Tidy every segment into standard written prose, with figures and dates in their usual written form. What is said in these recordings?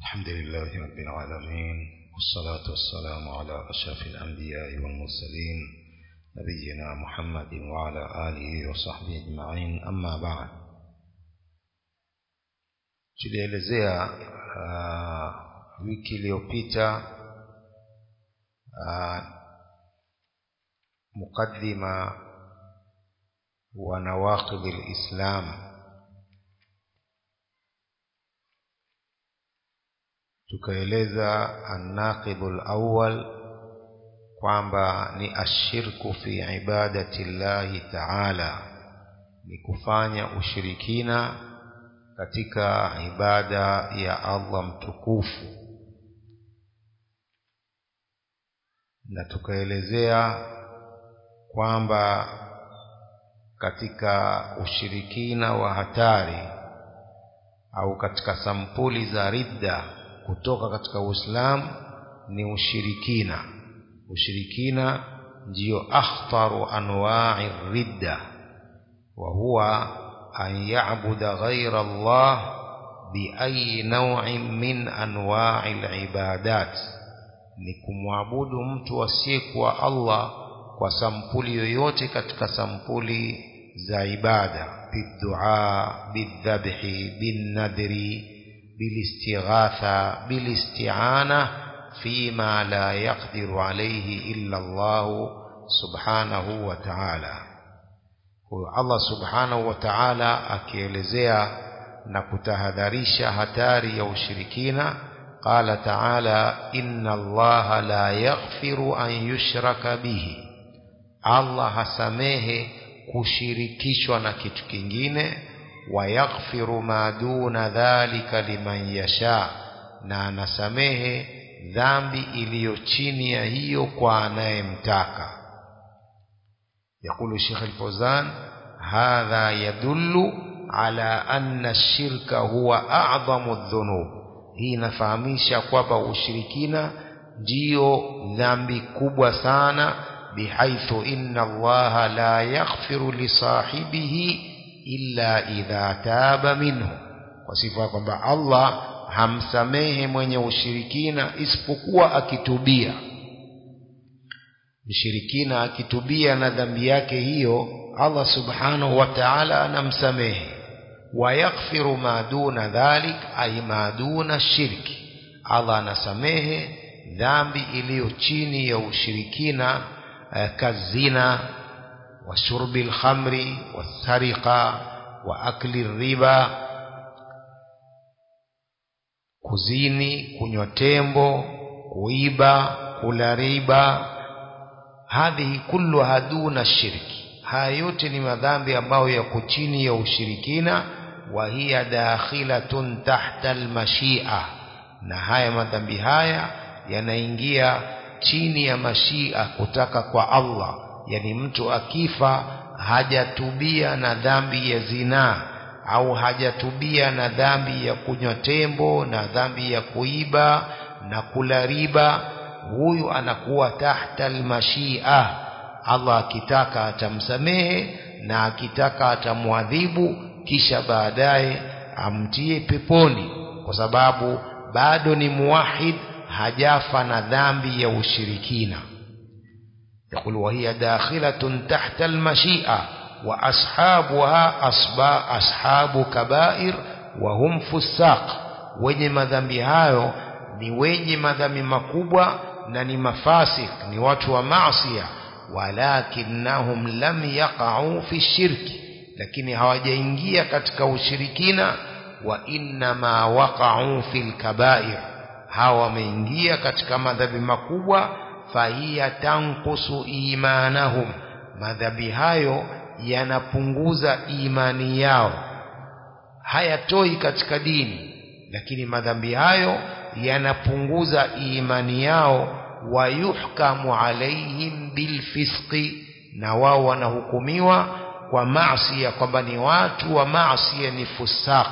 الحمد لله رب العالمين، والصلاة والسلام على أشرف الأنبياء والمرسلين نبينا محمد وعلى آله وصحبه أجمعين. أما بعد، tulielezea wiki iliyopita mukaddima wa nawaqid al-Islam. Tukaeleza an-naqidul awwal kwamba ni ashirku fi ibadati llahi ta'ala, ni kufanya ushirikina katika ibada ya Allah mtukufu. Na tukaelezea kwamba katika ushirikina wa hatari au katika sampuli za ridda kutoka katika Uislamu ni ushirikina. Ushirikina ndio akhtaru anwa'i ridda, wa huwa an ya'buda ghayra Allah bi ayi naw'in min anwa'i al-ibadat, ni kumwabudu mtu asiyekuwa Allah kwa sampuli yoyote katika sampuli za ibada, biddu'a, bidhabhi, binnadri, bilistighatha, bilisti'ana fima la yaqdiru alayhi illa Allah subhanahu wa ta'ala. Kwa Allah subhanahu wa ta'ala akielezea na kutahadharisha hatari ya ushirikina, qala ta'ala inna Allah la yaghfiru an yushraka bihi, Allah hasamehe kushirikishwa na kitu kingine, wa yaghfiru ma duna dhalika liman yasha, na anasamehe dhambi iliyo chini ya hiyo kwa anayemtaka. Yakulu Sheikh Al-Fawzan, hadha yadullu ala anna ash-shirka huwa a'zamu adh-dhunub. Hii inafahamisha kwamba ushirikina ndio dhambi kubwa sana, bihaithu inna Allaha la yaghfiru li sahibihi illa idha taba minhu, kwa sifa kwamba Allah hamsamehe mwenye ushirikina isipokuwa akitubia. Mshirikina akitubia na dhambi yake hiyo, Allah subhanahu wa ta'ala anamsamehe. Wa yaghfiru ma duna dhalik, ay ma duna shirki, Allah anasamehe dhambi iliyo chini ya ushirikina, kazina wa shurbil khamri wa sariqa wa akli riba, kuzini, kunywa tembo, kuiba, kula riba. Hadhihi kulluha duna shirki, haya yote ni madhambi ambayo yako chini ya ushirikina. Wa hiya dakhilatun tahta almashia, na haya madhambi haya yanaingia chini ya mashia, kutaka kwa Allah. Yani mtu akifa hajatubia na dhambi ya zina, au hajatubia na dhambi ya kunywa tembo na dhambi ya kuiba na kula riba, huyu anakuwa tahta almashia. Allah akitaka atamsamehe na akitaka atamuadhibu, kisha baadaye amtie peponi, kwa sababu bado ni muwahid, hajafa na dhambi ya ushirikina. يقول وهي داخلة تحت المشيئة وأصحابها أصحاب كبائر وهم فساق. wenye madhambi hayo ni wenye madhambi makubwa na ni mafasik, ni watu wa maasiya. Walakinnahum lam yaqa'u fi shirki, lakini hawajaingia katika ushirikina. Wa innama waqa'u fil kabair, hawa wameingia katika madhambi makubwa. Fahiya tanqusu imanahum, madhambi hayo yanapunguza imani yao, hayatoi katika dini, lakini madhambi hayo yanapunguza imani yao. Wa yuhkamu alaihim bilfisqi, na wao wanahukumiwa kwa maasiya, kwamba ni watu wa maasiya, ni fusaq.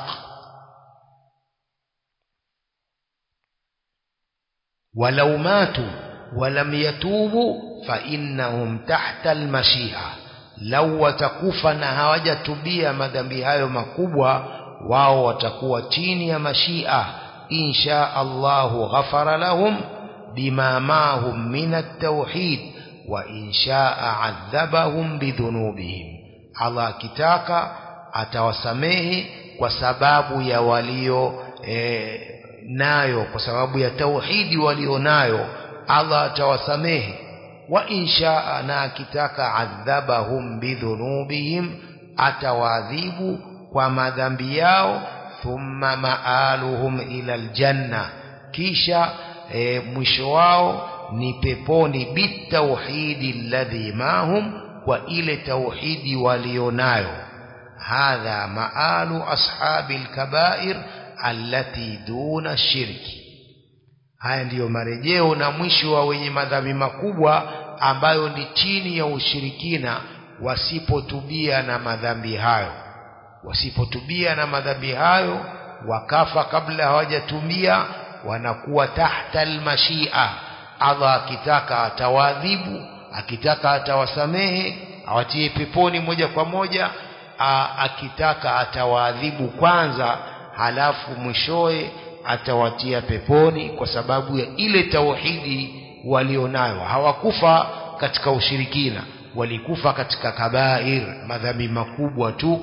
Walau matu walam yatubu fa innahum tahta almashia, lau watakufa na hawajatubia madhambi hayo makubwa, wao watakuwa chini ya mashia, إن شاء الله غفر لهم بما معهم من التوحيد وإن شاء عذبهم بذنوبهم. الله akitaka atawasamehe kwa sababu ya walio nayo, kwa sababu ya tauhidi walio nayo Allah atawasamehe. Wa inshaa, na akitaka adhabahum bidhunubihim, atawadhibu kwa madhambi yao. Thumma maaluhum ila aljanna, kisha mwisho wao ni peponi. Bitauhidi alladhi mahum, kwa ile tauhidi walionayo. Hadha maalu ashabil kabair allati duna shirki. Haya ndiyo marejeo na mwisho wa wenye madhambi makubwa ambayo ni chini ya ushirikina, wasipotubia na madhambi hayo. Wasipotubia na madhambi hayo, wakafa kabla hawajatubia, wanakuwa tahta almashia. Allah akitaka atawadhibu, akitaka atawasamehe, awatie peponi moja kwa moja. Akitaka atawadhibu kwanza, halafu mwishoe atawatia peponi, kwa sababu ya ile tauhidi walionayo. Hawakufa katika ushirikina, walikufa katika kabair, madhambi makubwa tu.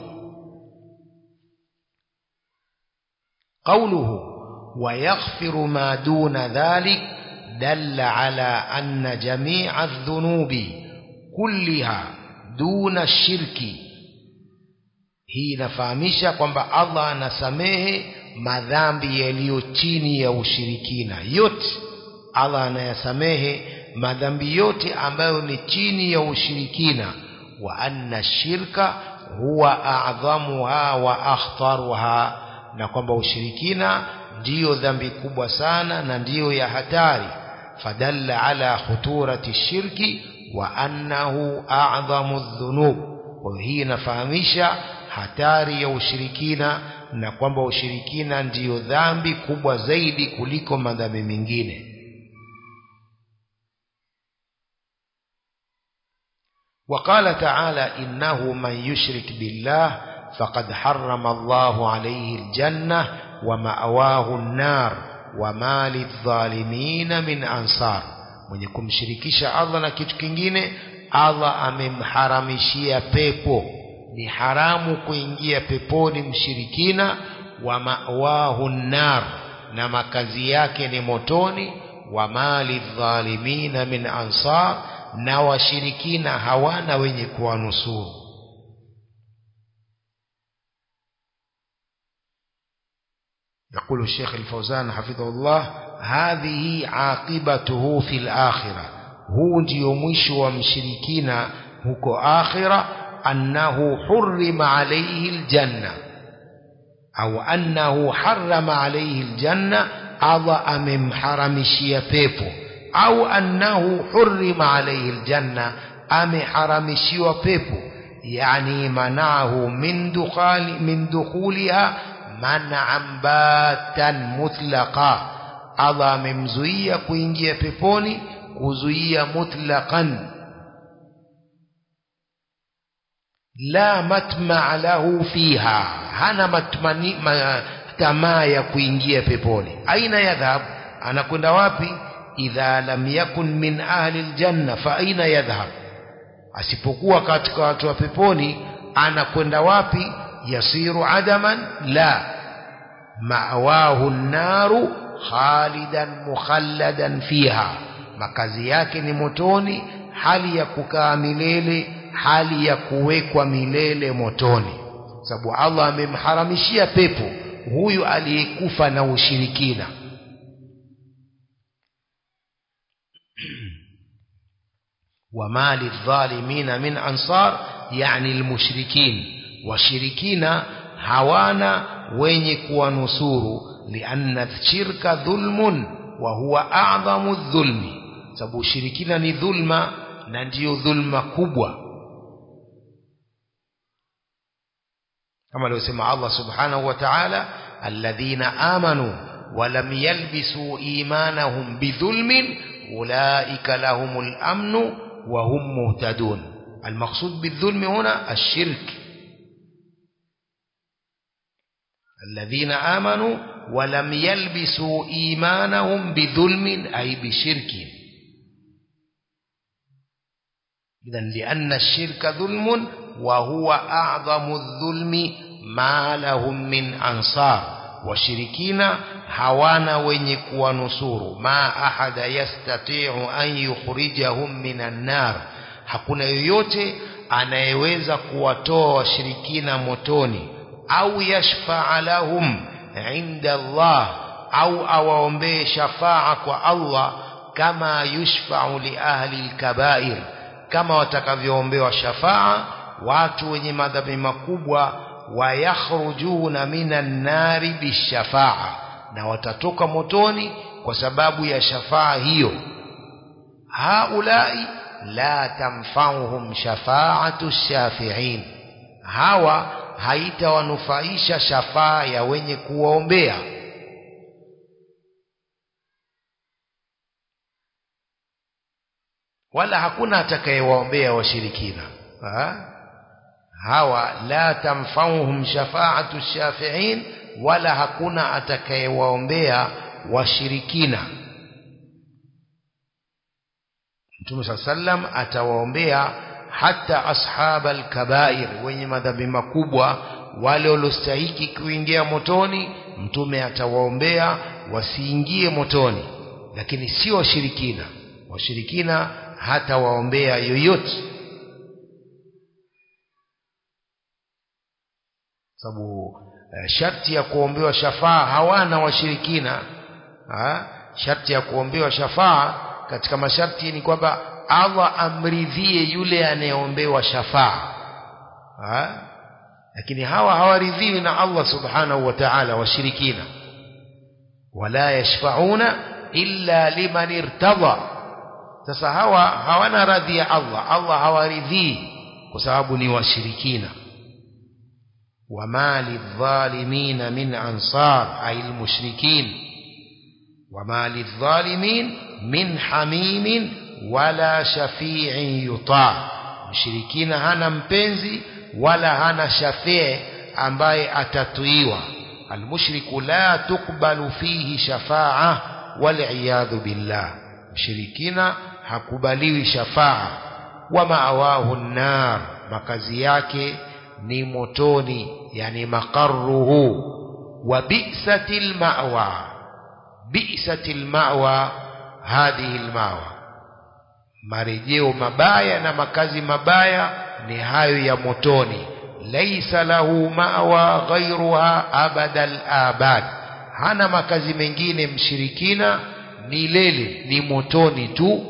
Qawluhu wa yaghfiru ma duna dhalik dalla ala anna jami'a adh-dhunubi kulliha duna shirki. Hii inafahamisha kwamba Allah anasamehe madhambi yaliyo chini ya ushirikina yote. Allah anayasamehe madhambi yote ambayo ni chini ya ushirikina. Wa anna shirka huwa a'dhamuha wa akhtaruha, na kwamba ushirikina ndiyo dhambi kubwa sana na ndiyo ya hatari. Fadalla ala khuturati shirki wa annahu a'dhamu adh-dhunub. Kwa hii inafahamisha hatari ya ushirikina na kwamba ushirikina ndiyo dhambi kubwa zaidi kuliko madhambi mengine. وقال تعالى إنه من يشرك بالله فقد حرم الله عليه الجنة ومأواه النار وما للظالمين من أنصار. mwenye kumshirikisha Allah na kitu kingine, Allah amemharamishia pepo. Ni haramu kuingia peponi mshirikina. Wa ma'wahu an-nar, na makazi yake ni motoni. Wa mali dhalimina min ansar, na washirikina hawana wenye kuwanusuru. يقول الشيخ الفوزان حفظه الله هذه عاقبته في الآخرة. هو ndio mwisho wa mshirikina huko akhira. أنه حرم عليه الجنة أو أنه حرم عليه الجنة، الله أمم حرمشي بيبو، أو أنه حرم عليه الجنة أم حرمشي بيبو، يعني منعه من دخولها منعا باتا مطلقا. الله ممزوية كوينجي بيبوني كوزوية مطلقا لا مطمع له فيها، hana tamaa ya kuingia peponi. Aina yadhhab, anakwenda wapi? Idha lam yakun min ahli aljanna fa aina yadhhab, asipokuwa katika watu wa peponi anakwenda wapi? Yasiru adaman, la, ma'wahu an-naru khalidan mukhalladan fiha, makazi yake ni motoni, hali ya kukaa milele, hali ya kuwekwa milele motoni. Sababu Allah amemharamishia pepo huyu aliyekufa na ushirikina. wa mali dhalimina min ansar, yani almushrikin, washirikina hawana wenye kuwanusuru. Lianna shirka dhulmun wa huwa a'dhamu dhulmi, sababu ushirikina ni dhulma na ndiyo dhulma kubwa. kama alivyosema Allah subhanahu wa ta'ala, alladhina amanu wa lam yalbisu imanahum bidhulmin ulaika lahumul amnu wa hum muhtadun. المقصود بالظلم هنا الشرك. alladhina amanu wa lam yalbisu imanahum bidhulmin ay bishirkin. idhan lianna ash-shirka dhulmun wa huwa a'zamu adh-dhulmi ma lahum min ansar. Washirikina hawana wenye kuwanusuru. Ma ahada yastati'u an yukhrijahum minan nar, hakuna yoyote anayeweza kuwatoa washirikina motoni. Au yashfa'a lahum inda Allah, au awaombee shafa'a kwa Allah, kama yushfa'u li ahli al-kaba'ir, kama watakavyoombewa shafa'a watu wenye madhambi makubwa. Wa yakhrujuna minan nari bishafa'a, na watatoka motoni kwa sababu ya shafa'a hiyo. Haulai la tanfa'uhum shafa'atu shafi'in, hawa haitawanufaisha shafa'a ya wenye kuwaombea. Wala hakuna atakayewaombea washirikina. Hawa la tanfa'uhum shafa'atu shafi'in, wala hakuna atakayewaombea washirikina. Mtume sallam atawaombea hata ashabal kaba'ir, wenye madhambi makubwa, wale waliostahili kuingia motoni. Mtume atawaombea wasiingie motoni, lakini sio washirikina. Washirikina hata waombea yoyote, sababu sharti ya kuombewa shafaa hawana washirikina. Sharti ya kuombewa shafaa katika masharti ni kwamba Allah amridhie yule anayeombewa shafaa. Lakini hawa hawaridhiwi na Allah subhanahu wa ta'ala, washirikina. Wala yashfa'una illa liman irtadha. Sasa hawa hawana radhi ya Allah, Allah hawaridhii kwa sababu ni washirikina. وما للظالمين من أنصار أي المشركين. وما للظالمين من حميم ولا شفيع يطاع. مشركين هنا مpenzi ولا هنا شفيع ambaye atatuiwa. المشرك لا تقبل فيه شفاعة والعياذ بالله. مشركين hakubaliwi shafa'a. ومأواه النار, makazi yake ni motoni, yani maqarruhu. Wa bi'satil ma'wa, bi'satil ma'wa hadhihi al-ma'wa, marejeo mabaya na makazi mabaya ni hayo ya motoni. Laysa lahu ma'wa ghayruha abadal abad, hana makazi mengine mshirikina milele, ni motoni tu.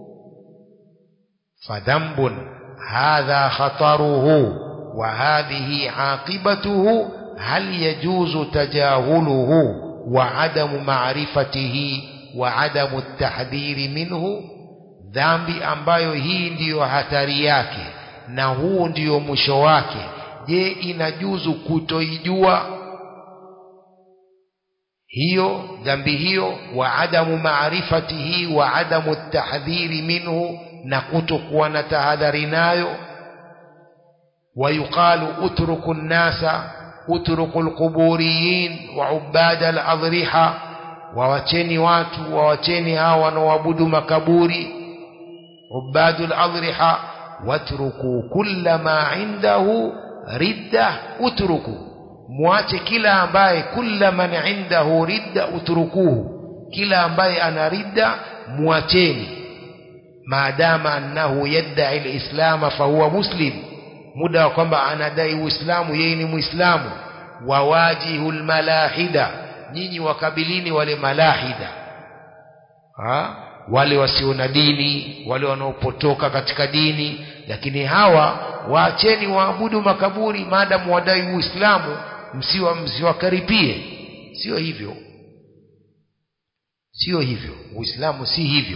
Fadhambun hadha khataruhu وهذه عاقبته هل يجوز تجاهله وعدم معرفته وعدم التحذير منه. dhambi ambayo hii ndiyo hatari yake na huu ndiyo mwisho wake, je, inajuzu kutoijua hiyo dhambi hiyo? Wa adamu maarifatihi wa adamu tahdhiri minhu, na kutokuwa na tahadhari nayo. ويقال اتركوا الناس اتركوا القبوريين وعباد الأضرحة, ووacheni watu, wawacheni hao wanaoabudu makaburi, ubadul adriha. watruku kulla ma indahu ridda utruku, muache kila ambaye, kulla man indahu ridda utrukuhu, kila ambaye ana ridda muacheni. maadama annahu yadda'i al-islam fa huwa muslim, muda kwamba anadai uislamu, yeye ni muislamu. Wawajihul malahida, nyinyi wakabilini wale malahida, wale wasio na dini, wale wanaopotoka katika dini. Lakini hawa waacheni waabudu makaburi, maadamu wadai uislamu, msiwakaripie. Sio hivyo, sio hivyo, uislamu si hivyo.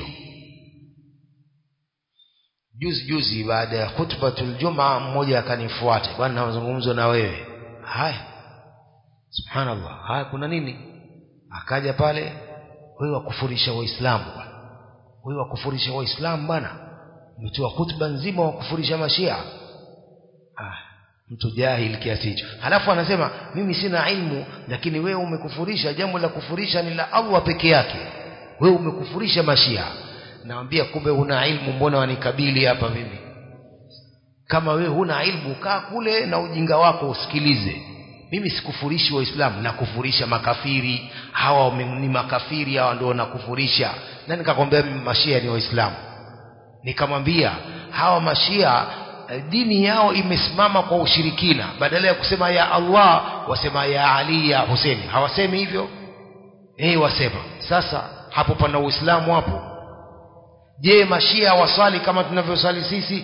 Juzi baada ya khutbatul Jumaa, mmoja akanifuata, bwana nazungumza na wewe. Haya, subhanallah, haya kuna nini? Akaja pale, wewe wakufurisha waislamu bwana, wewe wakufurisha waislamu bwana, umetoa khutba nzima wakufurisha mashia. mtu jahil kiasi hicho. Halafu anasema mimi sina ilmu, lakini wewe umekufurisha. Jambo la kufurisha ni la Allah peke yake, wewe umekufurisha mashia. Naambia kumbe una ilmu, mbona wanikabili hapa mimi? Kama wewe huna ilmu, kaa kule na ujinga wako usikilize. Mimi sikufurishi waislamu, na kufurisha makafiri. Hawa ni makafiri, hawa ndio wanakufurisha. Na nikakwambia mashia ni waislamu. Nikamwambia hawa mashia dini yao imesimama kwa ushirikina. Badala ya kusema ya Allah wasema ya Ali ya Hussein. Hawasemi hivyo? Wasema. Sasa hapo pana uislamu hapo? Je, mashia wasali kama tunavyosali sisi?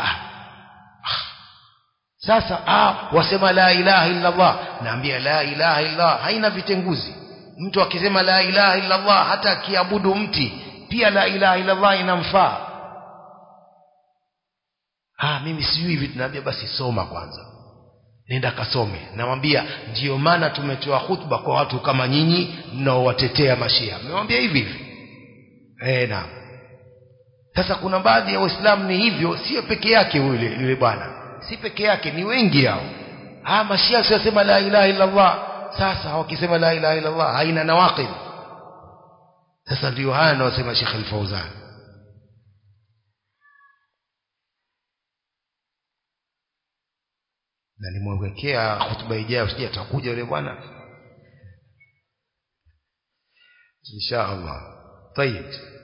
Sasa wasema la ilaha illa Allah. Naambia la ilaha illa Allah haina vitenguzi. Mtu akisema la ilaha illa Allah hata akiabudu mti pia la ilaha illa Allah inamfaa. Mimi sijui hivi. Tunaambia basi soma kwanza, nenda kasome. Namwambia ndio maana tumetoa hutuba kwa watu kama nyinyi mnaowatetea mashia. Mmemwambia hivi hivi. Naam. Sasa kuna baadhi ya waislamu ni hivyo, sio peke yake yule bwana. Si peke yake, ni wengi hao. Mashia sema la ilaha illa Allah. Sasa wakisema la ilaha illa Allah haina nawaqid. Sasa ndio haya anasema Sheikh Al-Fauzan. Na nimwekea hutuba ijayo, sije atakuja yule bwana insha Allah. طيب.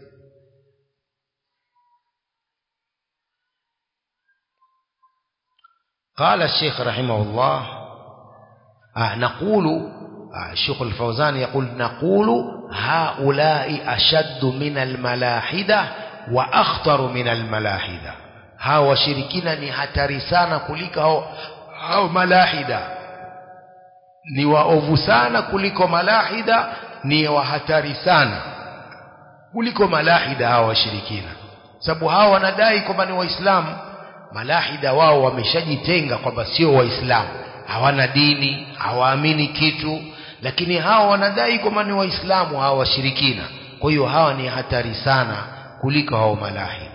قال الشيخ رحمه الله نقول الشيخ الفوزان يقول نقول هؤلاء أشد من الملاحدة وأخطر من الملاحدة. هؤلاء وشركين ni hatari sana kuliko hao malahida, ni waovu sana kuliko malahida, ni wahatari sana kuliko malahida hao washirikina. Sababu hao wanadai kwamba ni waislamu. Malahida wao wameshajitenga kwamba sio waislamu, hawana dini, hawaamini kitu, lakini hao wanadai kwamba ni waislamu hao washirikina. Kwa hiyo hawa ni hatari sana kuliko hao malahida.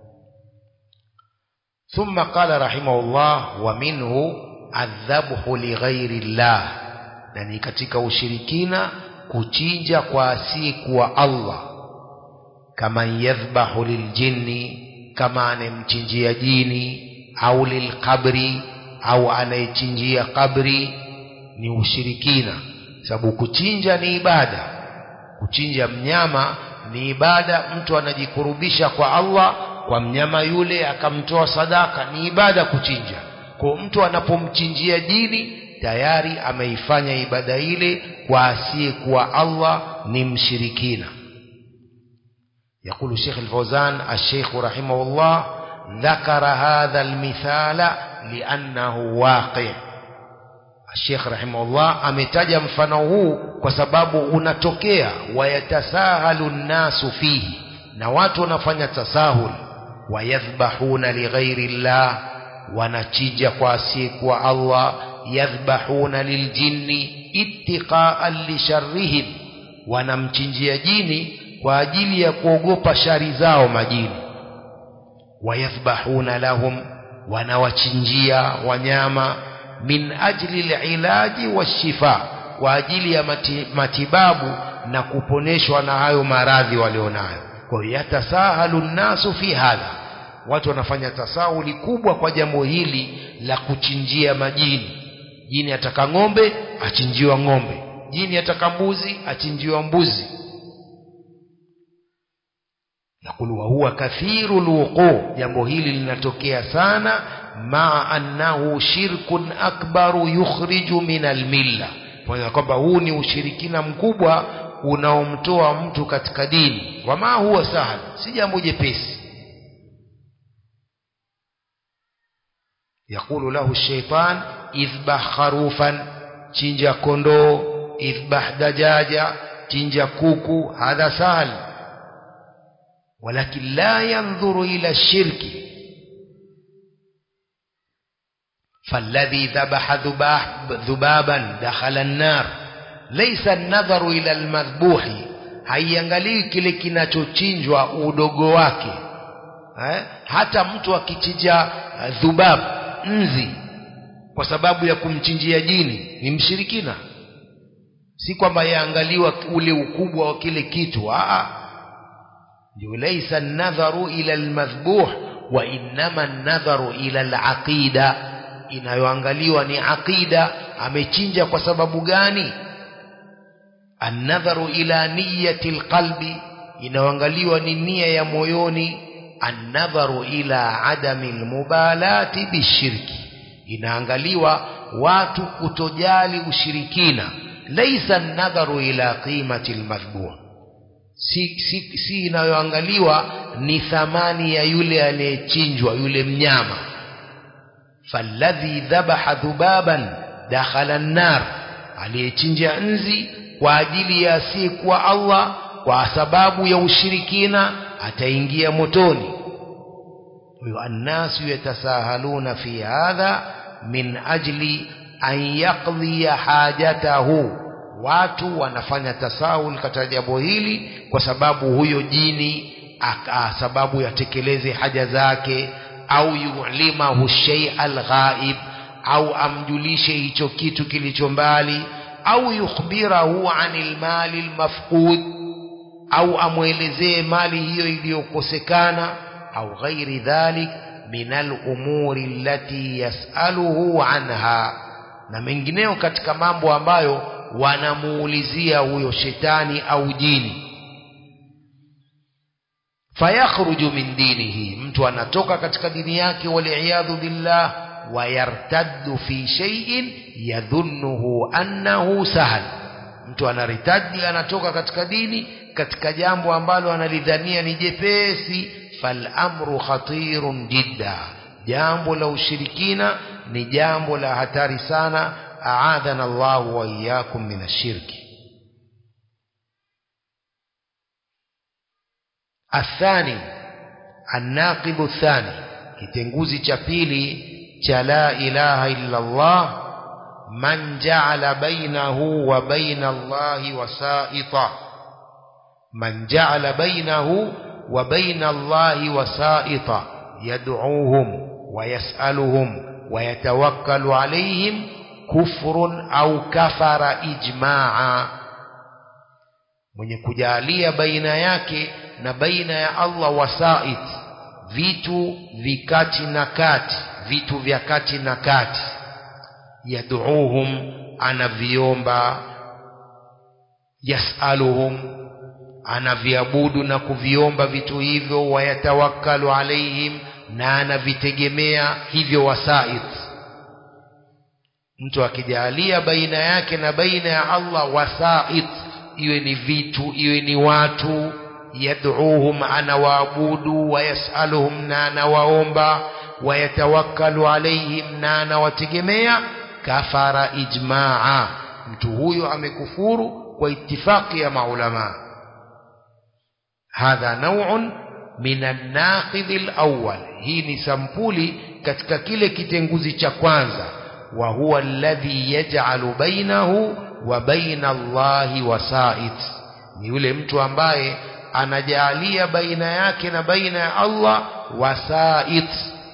ثم قال رحمه الله ومنه الذبح لغير الله. na ni katika ushirikina kuchinja kwa asiyekuwa Allah. kama yadhbahu liljinni, kama anemchinjia jini, au lilqabri, au anayechinjia kabri, ni ushirikina. Sababu kuchinja ni ibada, kuchinja mnyama ni ibada. Mtu anajikurubisha kwa Allah kwa mnyama yule, akamtoa sadaka, ni ibada kuchinja. Kwa mtu anapomchinjia jini tayari ameifanya ibada ile kwa asiyekuwa Allah, ni mshirikina. يقول الشيخ الفوزان الشيخ رحمه الله ذكر هذا المثال لأنه واقع. الشيخ رحمه الله ametaja mfano huu kwa sababu unatokea. wayatasahalu nnasu fihi, na watu wanafanya tasahul. wayadhbahuna lighairi llah, wanachinja kwa asiyekuwa Allah. yadhbahuna liljinni ittiqaan lisharrihim, wanamchinjia jini kwa ajili ya kuogopa shari zao majini. wayadhbahuna lahum, wanawachinjia wanyama. min ajli alilaji washifa, kwa ajili ya matibabu na kuponeshwa na hayo maradhi walionayo. kwa hiyo yatasahalu nnasu fi hadha, watu wanafanya tasahuli kubwa kwa jambo hili la kuchinjia majini. Jini ataka ng'ombe, achinjiwa ng'ombe. Jini ataka mbuzi, achinjiwa mbuzi. Yakulu wa huwa kathiru alwuqu, jambo hili linatokea sana. ma annahu shirkun akbaru yukhriju min almilla, kwa kwamba huu ni ushirikina mkubwa unaomtoa mtu katika dini. Wama huwa sahal, si jambo jepesi. Yakulu lahu shaitan idhbah kharufan, chinja kondoo. idhbah dajaja, chinja kuku. hadha sahal, walakin la yanzuru ila shirki. فالذي ذبح ذبابا دخل النار ليس النظر إلى المذبوح. haiangalii kile kinachochinjwa udogo wake. Hata mtu akichinja dhubab, nzi, kwa sababu ya kumchinjia jini ni mshirikina. Si kwamba yaangaliwa ule ukubwa wa kile kitu. Ndio laysa an-nadharu ila al-madhbuh wa innama an-nadharu ila al-aqida. Inayoangaliwa ni aqida, amechinja kwa sababu gani? An-nadharu ila niyyati al-qalbi, inayoangaliwa ni nia ya moyoni. An-nadharu ila adami al-mubalati bishirki, inaangaliwa watu kutojali ushirikina. Laysa an-nadharu ila qimati al-madhbuh, si inayoangaliwa ni thamani ya yule aliyechinjwa, yule mnyama. Falladhi dhabaha dhubaban dakhala an-nar, aliyechinja nzi kwa ajili ya asiyekuwa Allah kwa sababu ya ushirikina ataingia motoni. An-nasu yatasahaluna fi hadha min ajli an yaqdiya hajatahu, watu wanafanya tasahul katika jambo hili kwa sababu huyo jini sababu yatekeleze haja zake, au yulimahu shay'al ghaib, au amjulishe hicho kitu kilicho mbali, au yukhbirahu anil mali al-mafqud, au amwelezee mali hiyo iliyokosekana, au ghairi dhalik min al-umuri allati yas'aluhu anha, na mengineo katika mambo ambayo wanamuulizia huyo shetani au jini. Fayakhruju min dinihi, mtu anatoka katika dini yake, wali'iyadhu billah, wayartaddu fi shay'in yadhunnuhu annahu sahal, mtu anaritadi, anatoka katika dini katika jambo ambalo analidhania ni jepesi. Fal amru khatirun jidda, jambo la ushirikina ni jambo la hatari sana. Aadhana Allah wa iyyakum min ashirki. Athani, an-naqibu athani, kitenguzi cha pili cha la ilaha illa Allah, man ja'ala bainahu wa baina Allahi wasaita, man ja'ala bainahu wa baina Allahi wasaita yad'uuhum wa yas'aluhum wa yatawakkalu alayhim kufrun au kafara ijma'a, mwenye kujalia baina yake na baina ya Allah wasait, vitu vikati na kati, vitu vya kati na kati. Yad'uuhum, anaviomba. Yas'aluhum, anaviabudu na kuviomba vitu hivyo. Wayatawakkalu alaihim, na anavitegemea hivyo wasait. Mtu akijalia baina yake na baina ya Allah wasait, iwe ni vitu, iwe ni watu. Yad'uuhum, anawaabudu. Wayasaluhum, na anawaomba. Wayatawakkalu alaihim, na anawategemea. Kafara ijma'a, mtu huyo amekufuru kwa itifaki ya maulama. Hadha naw'un min an-naqid al-awwal, hii ni sampuli katika kile kitenguzi cha kwanza. Wa huwa alladhi yaj'alu bainahu wa baina Allahi wasait, ni yule mtu ambaye anajalia baina yake na baina ya Allah wasait.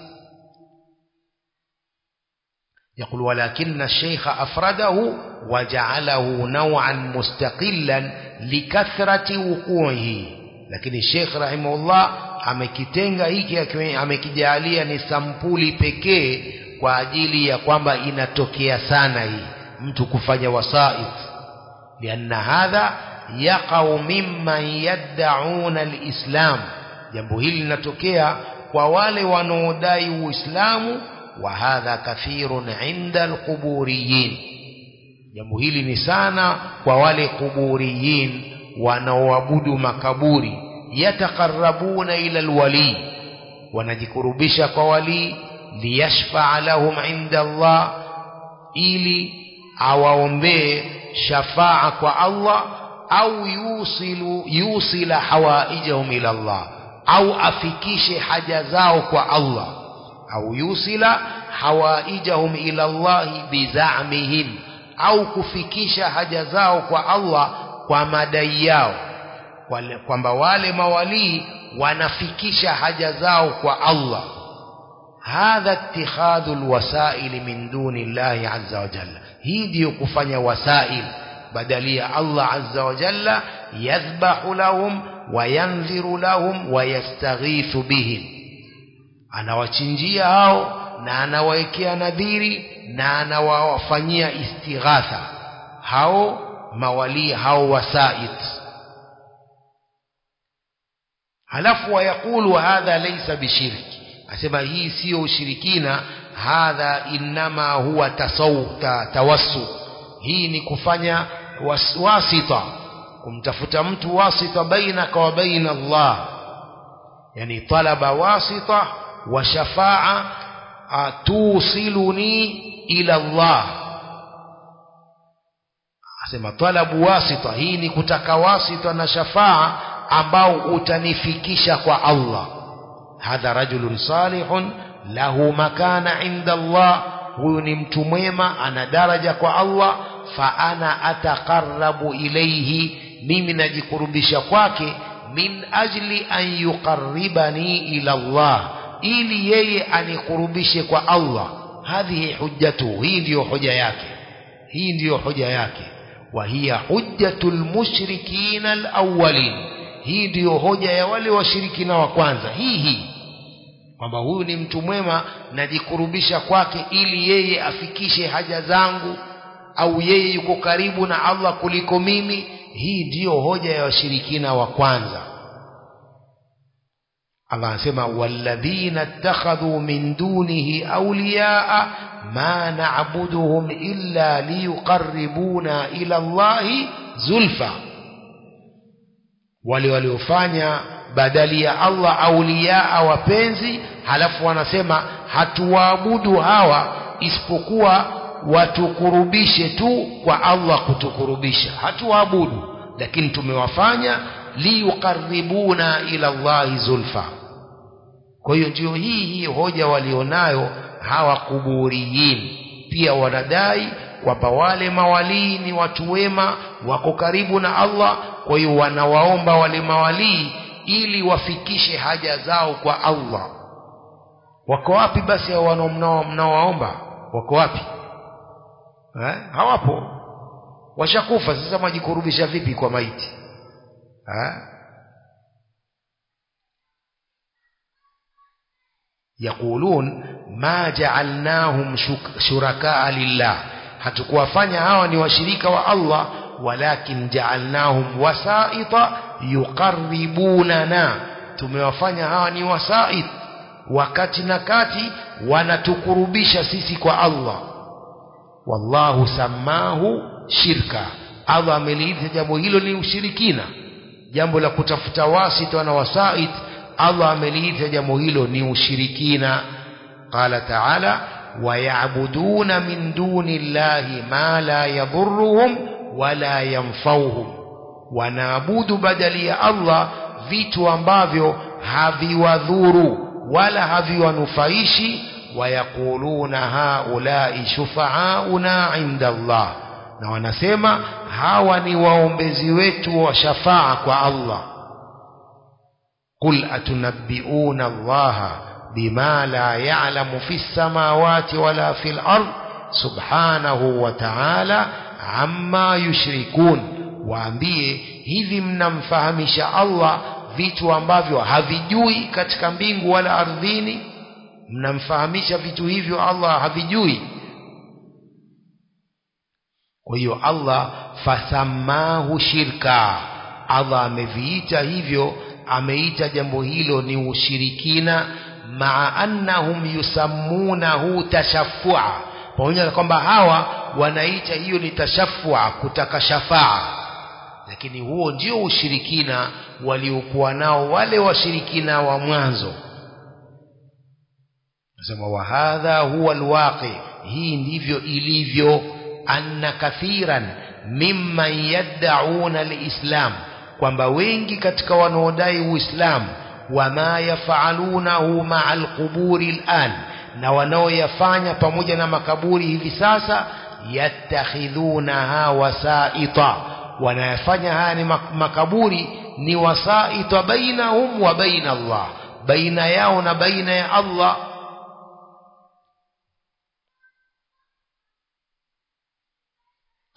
يقول ولكن الشيخ أفرده وجعله نوعا مستقلا لكثرة وقوعه, lakini الشيخ رحمه الله amekitenga hiki, amekijalia ni sampuli pekee kwa ajili ya kwamba inatokea sana hii mtu kufanya wasait. Lianna hadha yaqau mimman yad'una al-islam, jambo hili linatokea kwa wale wanaodai Uislamu. Wa hadha kathirun 'inda al-quburiyin, jambo hili ni sana kwa wale kuburiyin wanaoabudu makaburi. Yataqarrabuna ila al-wali, wanajikurubisha kwa wali. Liyashfa'a lahum 'inda Allah, ili awaombee shafa'a kwa Allah. Au yusila hawaijahum ila Allah, au afikishe haja zao kwa Allah. Au yusila hawaijahum ila Allah bizamihim, au kufikisha haja zao kwa Allah kwa madai yao, kwamba wale mawalii wanafikisha haja zao kwa Allah. hadha ittikhadhul wasail min duni llahi azza wa jalla. Hii ndio kufanya wasail badali ya Allah azza wa jalla, yadhbahu lahum wa yanziru lahum wa yastaghithu bihim, anawachinjia hao na anawaekea nadhiri na anawafanyia istighatha hao mawali, hao wasait. halafu wayakulu hadha laysa bishirki, asema hii sio ushirikina, hadha inma huwa tawassu, hii ni kufanya wasita, kumtafuta mtu wasita bainaka wa baina Allah, yani talaba wasita wa shafa'a tusiluni ila Allah. Asema talabu wasita, hii ni kutaka wasita na shafa'a ambao utanifikisha kwa Allah. Hadha rajulun salihun lahu makana inda Allah, huyu ni mtu mwema, ana daraja kwa Allah. Fa ana ataqarrabu ilayhi, mimi najikurubisha kwake, min ajli an yuqarribani ila Allah, ili yeye anikurubishe kwa Allah. Hadhihi hujjatu, hii ndiyo hoja yake, hii ndiyo hoja yake. Wa hiya hujjatul mushrikin alawwalin, hii ndiyo hoja ya wale washirikina wa kwanza, hii kwamba huyu ni mtu mwema, najikurubisha kwake ili yeye afikishe haja zangu, au yeye yuko karibu na Allah kuliko mimi. Hii ndiyo hoja ya washirikina wa kwanza. Allah anasema walladhina ittakhadhu min dunihi awliyaa ma na'buduhum illa liyuqarribuna ila Allahi zulfa, wale waliofanya badali ya Allah awliyaa, wapenzi, halafu wanasema hatuwaabudu hawa isipokuwa watukurubishe tu kwa Allah, kutukurubisha hatuwaabudu, lakini tumewafanya liyuqarribuna ila Allahi zulfa. Kwa hiyo ndio hii hoja walionayo hawa kuburiyin. Pia wanadai kwamba wale mawalii ni watu wema, wako karibu na Allah, kwa hiyo wanawaomba wale mawalii ili wafikishe haja zao kwa Allah. Wako wapi basi hao mnaowaomba? Wako wapi? Hawapo, washakufa. Sasa majikurubisha vipi kwa maiti? Yaqulun ma ja'alnahum shuraka lillah, hatukuwafanya hawa ni washirika wa Allah, walakin ja'alnahum wasaita yuqarribunana, tumewafanya hawa ni wasait, wakati na kati wanatukurubisha sisi kwa Allah. Wallahu samahu shirka, Allah ameliita jambo hilo ni ushirikina. Jambo la kutafuta wasita na wasait, Allah ameliita jambo hilo ni ushirikina. Qala ta'ala waya'buduna min duni llahi ma la yadhurruhum wala yanfauhum, wanaabudu badali ya Allah vitu ambavyo haviwadhuru wala haviwanufaishi. Wayakuluna haulai shufa'auna inda Allah, na wanasema hawa ni waombezi wetu wa shafaa kwa Allah. Qul atunabbi'una Allaha bima la ya'lamu fis samawati wala fil ard subhanahu wa ta'ala amma yushrikun, waambie hivi mnamfahamisha Allah vitu ambavyo havijui katika mbingu wala ardhini? Mnamfahamisha vitu hivyo Allah havijui? Kwa hiyo Allah fasamahu shirka, Allah ameviita hivyo, ameita jambo hilo ni ushirikina. Maa annahum yusammunahu tashaffua, pamoja na kwamba hawa wanaita hiyo ni tashaffua, kutaka shafaa, lakini huo ndio ushirikina waliokuwa nao wale washirikina wa mwanzo. Nasema wa hadha huwa alwaqi, hii ndivyo ilivyo. Anna kathiran mimman yad'una alislam, kwamba wengi katika wanaodai Uislamu, wama yafalunahu ma'al quburi al'an, na wanaoyafanya pamoja na makaburi hivi sasa, yattakhidhunaha wasaita, wanayafanya haya ni makaburi ni wasaita bainahum wa baina Allah, baina yao na baina ya Allah.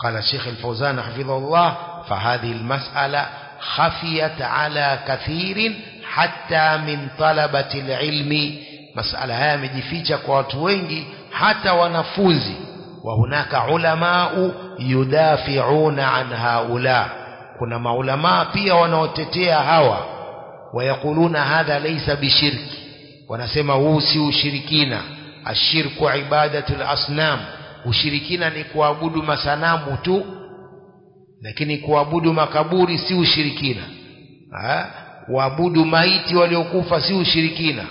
قال الشيخ الفوزان حفظه الله فهذه المسألة خفيت على كثير حتى من طلبة العلم. مسألة haya imejificha kwa watu wengi hata wanafunzi. وهناك علماء يدافعون عن هؤلاء, kuna maulama pia wanaotetea hawa. ويقولون هذا ليس بشرك, wanasema huu si ushirikina. Ashirku ibadatul asnam, ushirikina ni kuabudu masanamu tu, lakini kuabudu makaburi si ushirikina. Kuabudu maiti waliokufa si ushirikina.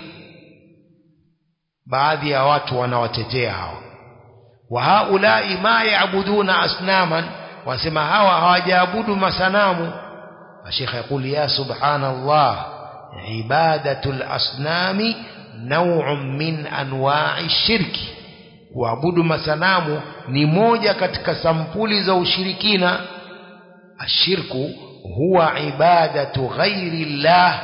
Baadhi ya watu wanawatetea hawa. Wa haulai ma yaabuduna asnaman, wasema hawa hawajaabudu masanamu. Sheikh يقول يا سبحان الله عبادة الأصنام نوع من أنواع الشرك. kuabudu masanamu ni moja katika sampuli za ushirikina. Ashirku huwa ibadatu ghairi Allah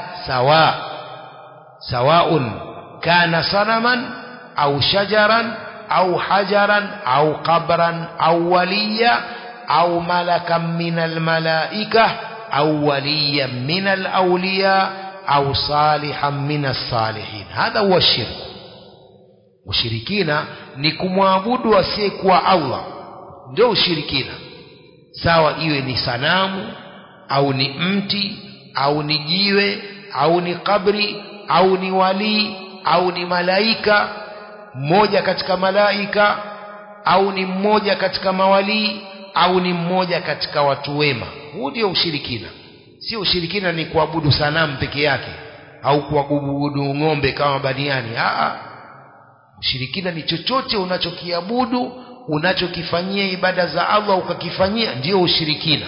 sawaun kana sanaman au shajaran au hajaran au qabran au waliya au malakan min almalaika au waliyan min alawliya au salihan min as-salihin. Hadha huwa shirk. Ushirikina ni kumwabudu asiyekuwa Allah, ndio ushirikina. Sawa iwe ni sanamu au ni mti au ni jiwe au ni kabri au ni wali au ni malaika, mmoja katika malaika au ni mmoja katika mawali au ni mmoja katika watu wema. Huu ndio ushirikina. Si ushirikina ni kuabudu sanamu peke yake au kuabudu ng'ombe kama baniani. Ushirikina ni chochote unachokiabudu, unachokifanyia ibada za Allah ukakifanyia, ndio ushirikina.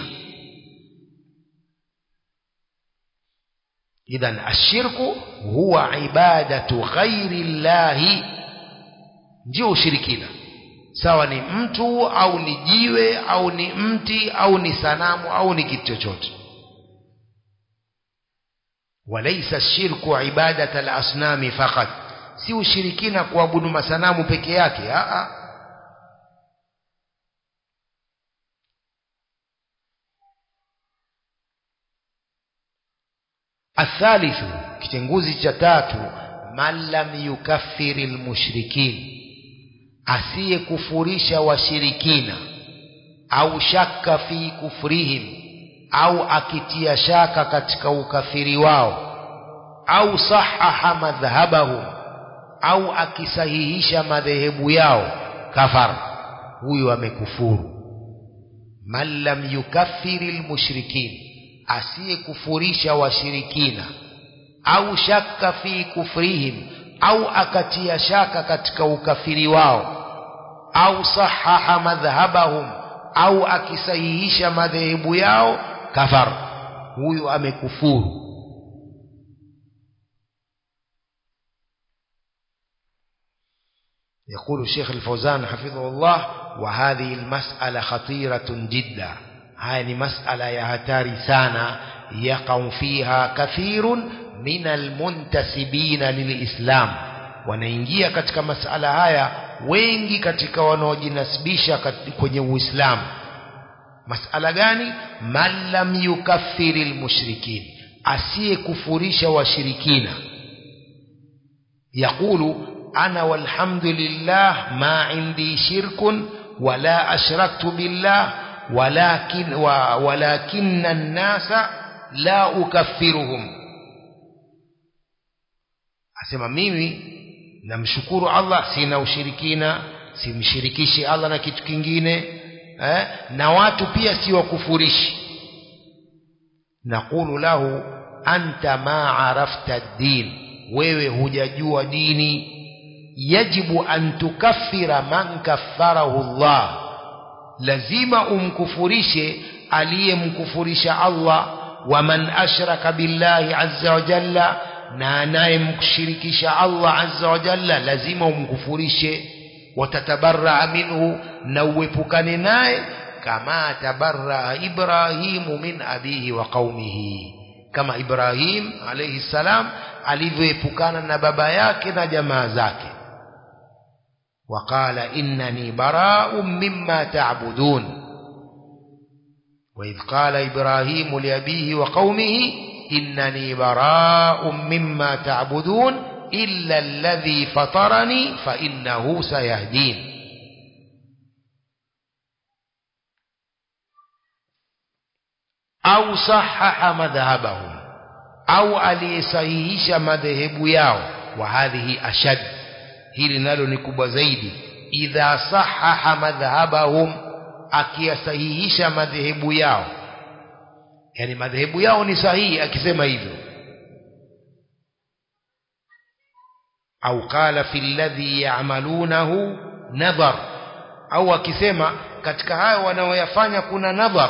Idhan ashirku huwa ibadatu ghairi llahi, ndio ushirikina. Sawa ni mtu au ni jiwe au ni mti au ni sanamu au ni kitu chochote. Walaysa ashirku ibadatu al-asnami faqat, si ushirikina kuabudu masanamu peke yake. Athalithu, kitenguzi cha tatu, man lam yukaffiri almushrikin, asiye kufurisha washirikina, au shakka fi kufrihim, au akitia shaka katika ukafiri wao, au sahaha madhhabahum, au akisahihisha madhehebu yao, kafar, huyu amekufuru. Man lam yukaffiri almushrikin, asiye kufurisha washirikina, au shakka fi kufrihim, au akatia shaka katika ukafiri wao, au sahaha madhhabahum, au akisahihisha madhehebu yao, kafar, huyu amekufuru. يقول الشيخ الفوزان حفظه الله وهذه المسألة خطيرة جدا. هذه مسألة يهتاري سانا يقع فيها كثير من المنتسبين للإسلام. wanaingia katika masala haya wengi katika wanaojinasibisha kwenye Uislamu. Masala gani? Man lam yukaffiri almushrikin, asiye kufurisha washirikina. Yaqulu ana walhamdulillah ma indi shirkun wala ashraktu billah walakinna an-nasa la ukaffiruhum. Asema mimi namshukuru Allah, sina ushirikina, simshirikishi Allah na kitu kingine, na watu pia si wakufurishi. Naqulu lahu anta ma arafta ad-din, wewe hujajua dini. Yajibu an tukaffira man kaffarahu Allah, lazima umkufurishe aliyemkufurisha Allah. Wa man ashraka billahi azza wa jalla, na anayemshirikisha Allah azza wa jalla lazima umkufurishe. Watatabarra minhu, na uepukane naye. Kama tabarra Ibrahimu min abihi wa qaumihi, kama Ibrahim alayhi salam alivyoepukana na baba yake na jamaa zake. Waqala innani bara'un mimma ta'budun, وإذ قال إبراهيم لأبيه وقومه إنني براء مما تعبدون إلا الذي فطرني فإنه سيهدين. أو صحح مذهبهم أو أليسيهش مذهب ياو وهذه أشد hili nalo ni kubwa zaidi. Idha sahaha madhhabahum, akiyasahihisha madhehebu yao, yani madhehebu yao ni sahihi akisema hivyo. Au qala fil ladhi ya'malunahu nadhar, au akisema katika hayo wanaoyafanya kuna nadhar.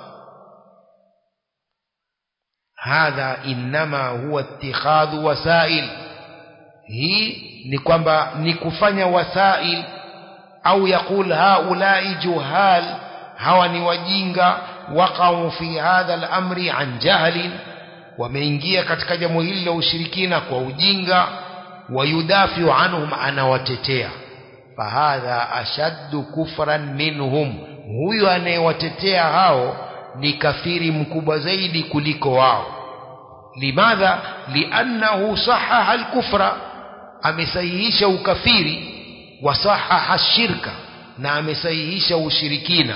Hadha inma huwa ittikhadhu wasail, hii ni kwamba ni kufanya wasail. Au yakul haulai juhal, hawa ni wajinga. Waqau fi hadha al-amri an jahlin, wameingia katika jambo hili la ushirikina kwa ujinga. Wayudafiu anhum, anawatetea. Fahadha ashaddu kufran minhum, huyo anayewatetea hao ni kafiri mkubwa zaidi kuliko wao. Limadha? Liannahu sahaha al-kufra, amesahihisha ukafiri. Wasahaha shirka, na amesahihisha ushirikina.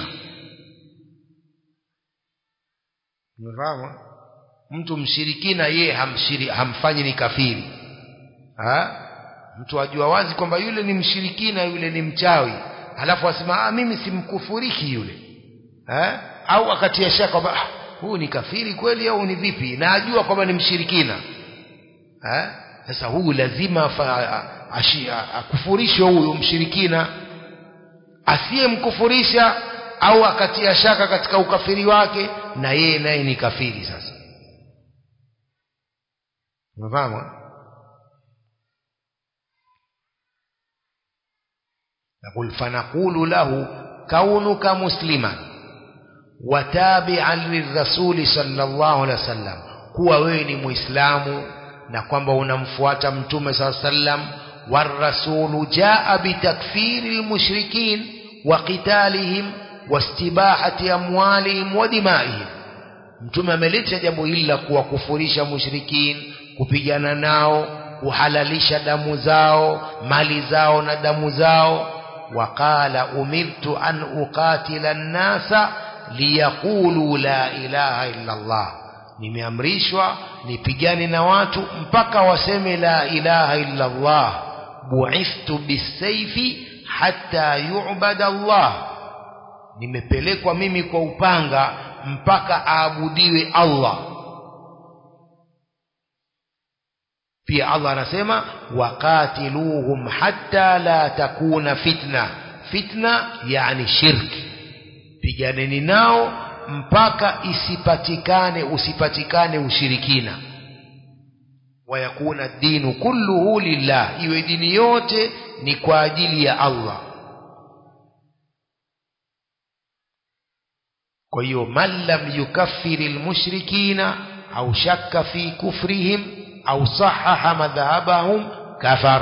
Unafahamu? Mtu mshirikina yeye hamfanyi ni kafiri. Mtu ajua wazi kwamba yule ni mshirikina, yule ni mchawi, halafu asema mimi simkufuriki yule. Au akatia shaka kwamba huu ni kafiri kweli au ni vipi, na ajua kwamba ni mshirikina. Sasa huyu lazima akufurishwe huyu mshirikina. Asiyemkufurisha au akatia shaka katika ukafiri wake, na yeye naye ni kafiri. Sasa unafahamu? نقول فنقول له كونك مسلما وتابعا للرسول صلى الله عليه وسلم, kuwa wewe ni muislamu na kwamba unamfuata mtume صلى الله عليه وسلم. والرسول جاء بتكفير المشركين وقتالهم واستباحة أموالهم ودمائهم, mtume ameleta jambo hili la kuwakufurisha mushrikin, kupigana nao, kuhalalisha damu zao, mali zao na damu zao. وقال أمرت أن أقاتل الناس ليقولوا لا إله إلا الله, nimeamrishwa nipigane na watu mpaka waseme la ilaha illa Allah. Bu'ithtu bisayfi hatta yu'bada Allah, nimepelekwa mimi kwa upanga mpaka aabudiwe Allah. Pia Allah anasema waqatiluhum hatta la takuna fitna. Fitna yani shirki, piganeni nao mpaka usipatikane ushirikina. Wayakuna dinu kulluhu lillah, iwe dini yote ni kwa ajili ya Allah. Kwa hiyo man lam yukaffiri almushrikina au shakka fi kufrihim au sahaha madhhabahum kafar.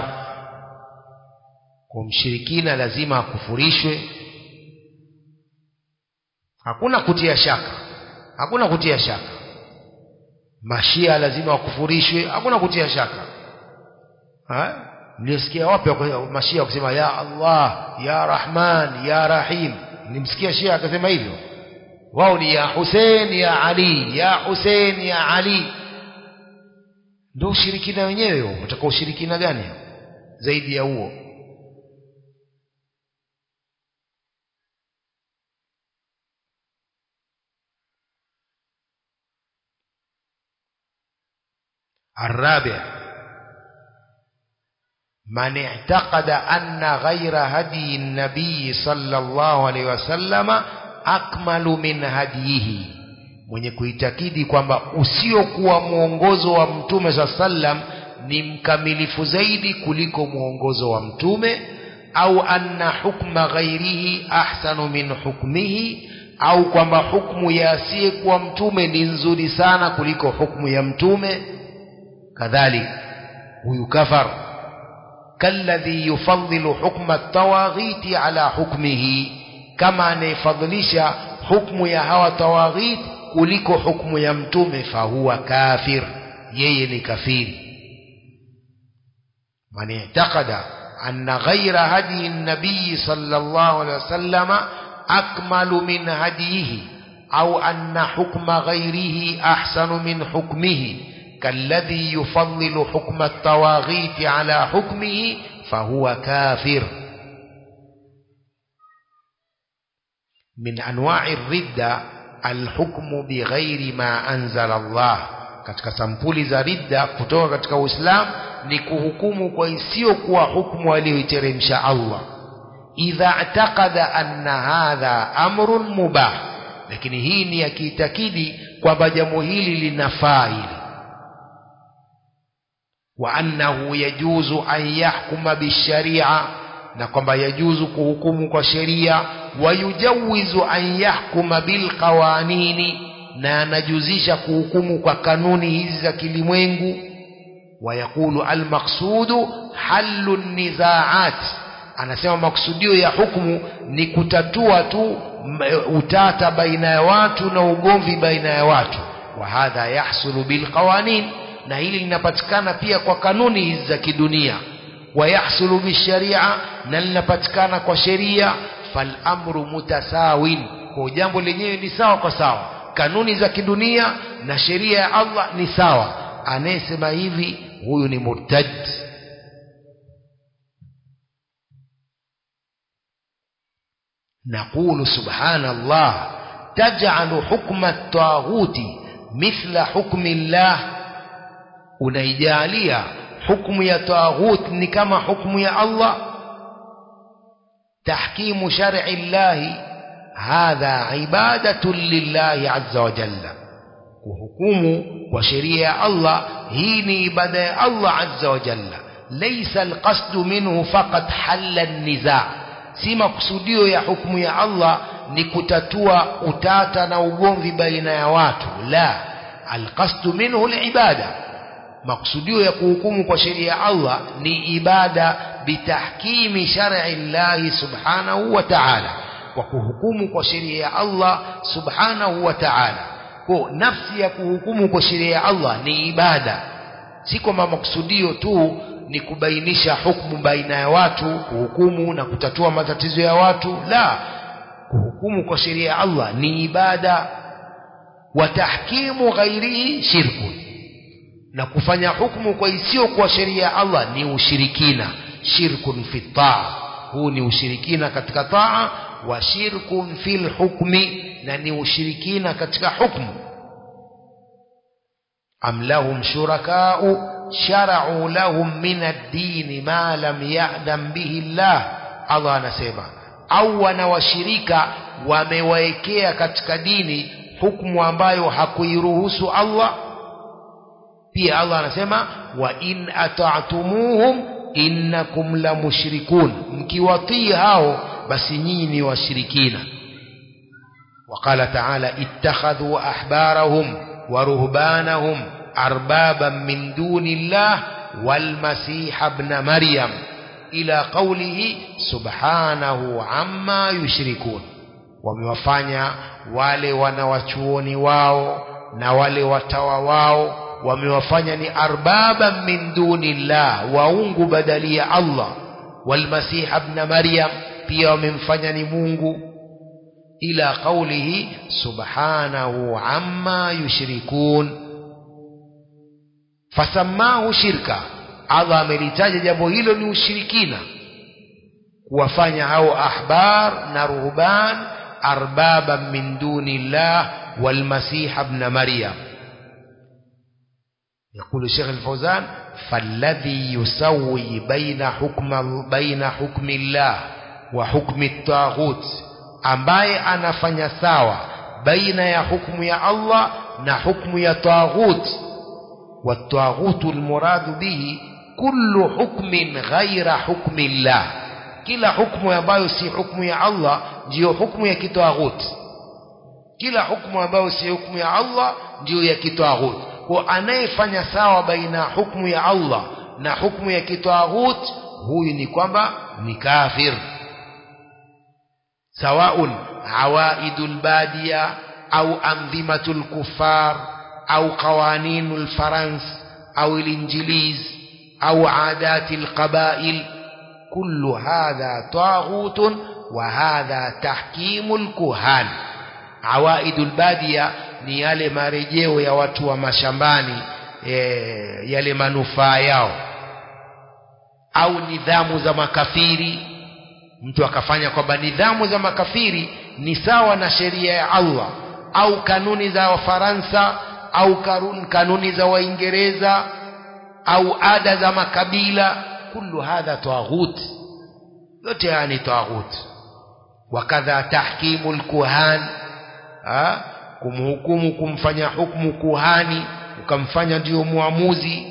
Kwa mshirikina lazima akufurishwe, hakuna kutia shaka, hakuna kutia shaka. Mashia lazima wakufurishwe, hakuna kutia shaka. Nilisikia wapi mashia kusema ya Allah, ya Rahman, ya Rahim? Nilimsikia shia akasema hivyo. Wao ni ya Hussein, ya Ali, ya Hussein, ya Ali. Ndio ushirikina wenyewe huo. Unataka ushirikina gani zaidi ya huo? الرابع من اعتقد أن غير هدي النبي صلى الله عليه وسلم أكمل من هديه, mwenye kuitakidi kwamba usiokuwa muongozo wa mtume sallam ni mkamilifu zaidi kuliko muongozo wa mtume. Au anna hukma ghairihi ahsanu min hukmihi, au kwamba hukumu ya asiyekuwa mtume ni nzuri sana kuliko hukumu ya mtume. Kadhalik huyu kafar. Kalladhi yufadhilu hukma at-tawaghiti ala hukmihi, kama anayefadhilisha hukmu ya hawa tawaghit kuliko hukmu ya mtume, fahuwa kafir, yeye ni kafiri. Man i'taqada anna ghayra hadi an-nabiy sallallahu alayhi wasallam akmalu min hadihi au anna hukma ghayrihi ahsanu min hukmihi kalladhi yufaddilu hukma at-tawaghit ala hukmihi fahuwa kafir. Min anwa'i ridda al-hukmu bighairi ma anzala Allah, katika sampuli za ridda kutoka katika Uislamu ni kuhukumu kwa isiyo kuwa hukumu aliyoiteremsha Allah. Idha i'taqada anna hadha amrun mubah, lakini hii ni akiitakidi kwamba jambo hili linafaa hili. Wa annahu yajuzu an yahkuma bisharia, na kwamba yajuzu kuhukumu kwa sheria. Wa yujawizu an yahkuma bilqawanini, na anajuzisha kuhukumu kwa kanuni hizi za kilimwengu. Wa yaqulu almaqsudu hallu nizaat, anasema maksudio ya hukumu ni kutatua tu utata baina ya watu na ugomvi baina ya watu. Wa hadha yahsulu bilqawanin, na hili linapatikana pia kwa kanuni hizi za kidunia. Wa yahsulu bisharia, na linapatikana kwa sheria. Fal amru mutasawin, kwa jambo lenyewe ni sawa kwa sawa, kanuni za kidunia na sheria ya Allah ni sawa. Anayesema hivi huyu ni murtad. Naqulu subhanallah, taj'alu hukma at-taghuti mithla hukmi Allah, unaijalia hukmu ya taghut ni kama hukmu ya Allah. Tahkimu shar'i Allah hadha ibadatun lillahi azza wa jalla, kuhukumu kwa sheria ya Allah hii ni ibada ya Allah azza wa jalla. Laysa alqasdu minhu faqat halla an-niza', si maksudio ya hukumu ya Allah ni kutatua utata na ugomvi baina ya watu. La, alqasdu minhu al-ibada, maksudio ya kuhukumu kwa sheria ya Allah ni ibada, bitahkimi shar'i Allah subhanahu wa ta'ala, kwa kuhukumu kwa sheria ya Allah subhanahu wa ta'ala. Kwa nafsi ya kuhukumu kwa sheria ya Allah ni ibada, si kwamba maksudio tu ni kubainisha hukumu baina ya watu, kuhukumu na kutatua matatizo ya watu. La, kuhukumu kwa sheria ya Allah ni ibada. Wa tahkimu ghairihi shirkun, na kufanya hukumu kwa isiyo kwa sheria ya Allah ni ushirikina. Shirkun fi taa, huu ni ushirikina katika taa. Wa shirkun fil hukmi, na ni ushirikina katika hukumu. Am lahum shurakau shara'u lahum min ad-din ma lam ya'dam bihi Allah, Allah anasema, au wana washirika wamewaekea katika dini hukumu ambayo hakuiruhusu Allah. Pia Allah anasema, wa in ata'tumuhum innakum la mushrikun, mkiwatii hao basi nyinyi ni washirikina. وقال تعالى اتخذوا أحبارهم ورهبانهم أربابا من دون الله والمسيح ابن مريم إلى قوله سبحانه عما يشركون. wamewafanya wale wanawachuoni wao na wale watawa wao, wamewafanya ni arbaban min dunillah, waungu badali ya Allah. Walmasih ibn Maryam, pia wamemfanya ni Mungu. Ila qawlihi subhanahu amma yushrikun, fasamahu shirka, Allah amelitaja jambo hilo ni ushirikina, kuwafanya hao ahbar na ruhban arbaban min dunillah walmasih ibn Maryam. يقول الشيخ الفوزان فالذي يسوي بين حكم الله وحكم الطاغوت, ambaye anafanya sawa baina ya hukumu ya Allah na hukumu ya taghut. Wa taghutu almuradu bihi kullu hukmin ghaira hukmi Allah, kila hukumu ambayo si hukumu ya Allah ndio hukumu ya kitaghut. Kila hukumu ambayo si hukumu ya Allah ndio ya kitaghut. Kwa anayefanya sawa baina hukumu ya Allah na hukumu ya kitaghut, huyu ni kwamba ni kafir. سواء عوائد البادية أو أنظمة الكفار أو قوانين الفرنس أو الإنجليز أو عادات القبائل، كل هذا طاغوت وهذا تحكيم الكهان. عوائد البادية ni yale marejeo ya watu wa mashambani, yale manufaa yao, au nidhamu za makafiri. Mtu akafanya kwamba nidhamu za makafiri ni sawa na sheria ya Allah, au kanuni za Wafaransa, au kanuni za Waingereza, au ada za makabila. Kullu hadha taghut, yote haya ni taghut. Wakadha tahkimul kuhan, kumhukumu, kumfanya hukumu kuhani, ukamfanya ndio muamuzi.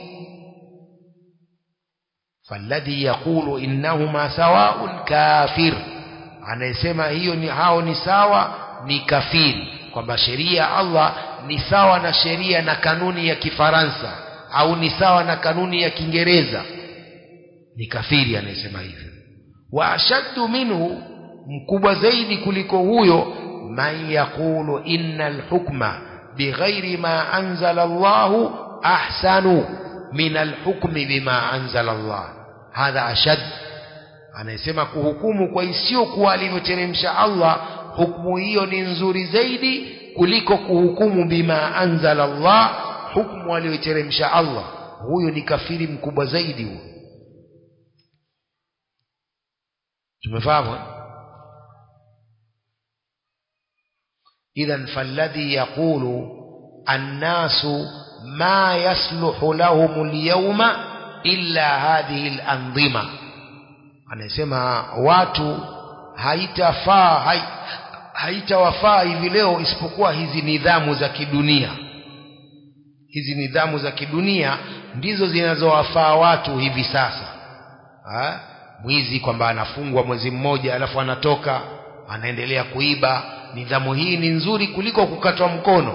Falladhi yaqulu innahuma sawa'un kafir, anayesema hiyo ni hao ni sawa, ni kafiri, kwamba sheria ya Allah ni sawa na sheria na kanuni ya Kifaransa, au ni sawa na kanuni ya Kiingereza, ni kafiri anayesema hivyo. Wa ashaddu minhu, mkubwa zaidi kuliko huyo, man yaqulu innal hukma bighairi ma anzala Allahu ahsanu min alhukmi bima anzala Allah. Hadha ashad, anayesema kuhukumu kwa isiyo kuwa alivyoteremsha Allah, hukumu hiyo ni nzuri zaidi kuliko kuhukumu bima anzala Allah, hukumu aliyoteremsha Allah. Huyo ni kafiri mkubwa zaidi huyo. tumefahamu? إذن فالذي يقول الناس ما يصلح لهم اليوم إلا هذه الأنظمة، anasema watu haitawafaa hivi leo isipokuwa hizi nidhamu za kidunia. Hizi nidhamu za kidunia ndizo zinazowafaa watu hivi sasa. Mwizi kwamba anafungwa mwezi mmoja alafu anatoka anaendelea kuiba, nidhamu hii ni nzuri kuliko kukatwa mkono.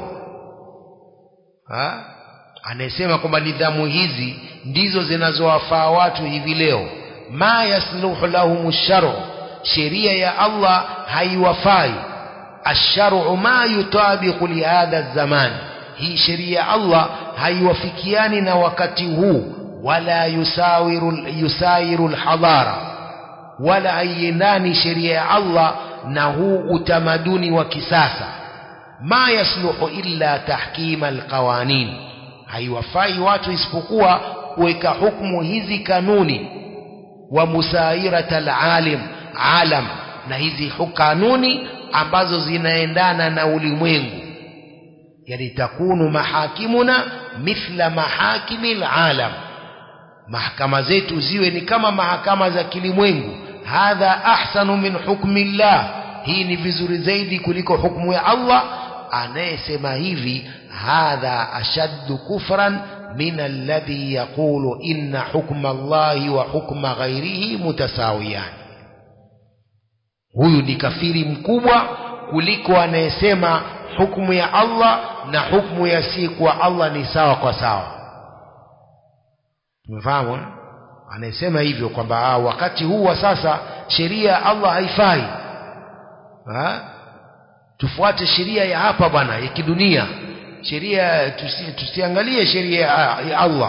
Anasema kwamba nidhamu hizi ndizo zinazowafaa watu hivi leo. Ma yasluhu lahum ash-shar'u, sheria ya Allah haiwafai. Ash-shar'u ma yutabiqu li hadha az-zaman, hii sheria ya Allah haiwafikiani na wakati huu. Wala yusawiru al-hadara, wala haiendani sheria ya Allah na huu utamaduni wa kisasa. Ma yasluhu illa tahkima al-qawanin, haiwafai watu isipokuwa kuweka hukumu hizi kanuni. Wa musairata al-alam, na hizi kanuni ambazo zinaendana na ulimwengu. Yani takunu mahakimuna mithla mahakimil alam, mahakama zetu ziwe ni kama mahakama za kilimwengu. Hadha ahsanu min hukmillah, hii ni vizuri zaidi kuliko hukumu ya Allah. Anayesema hivi, hadha ashaddu kufran min alladhi yaqulu inna hukma Allahi wa hukma ghairihi mutasawiyan. Huyu ni kafiri mkubwa kuliko anayesema hukumu ya Allah na hukumu ya si kwa Allah ni sawa kwa sawa. Tumefahamu? Anasema hivyo kwamba wakati huu wa sasa sheria ya Allah haifai. Tufuate sheria ya hapa bwana, ya kidunia. Sheria tusiangalie sheria ya Allah.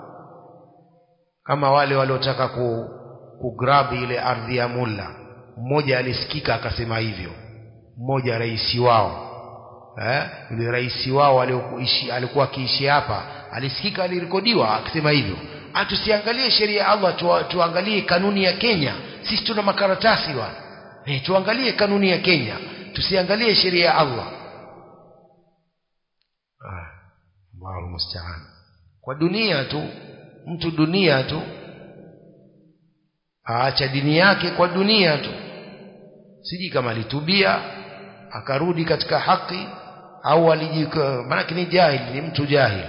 Kama wale waliotaka kugrab ile ardhi ya Mulla, mmoja alisikika akasema hivyo, mmoja rais wao, yule rais wao alikuwa akiishi hapa, alisikika, alirekodiwa akisema hivyo. Tusiangalie sheria ya Allah, tuangalie kanuni ya Kenya. Sisi tuna makaratasi bwana. Tuangalie kanuni ya Kenya, tusiangalie sheria ya Allah. Allahu musta'an. Kwa dunia tu, mtu dunia tu aacha dini yake kwa dunia tu. Siji kama alitubia akarudi katika haki au alijika, maana ni jahil, ni mtu jahil.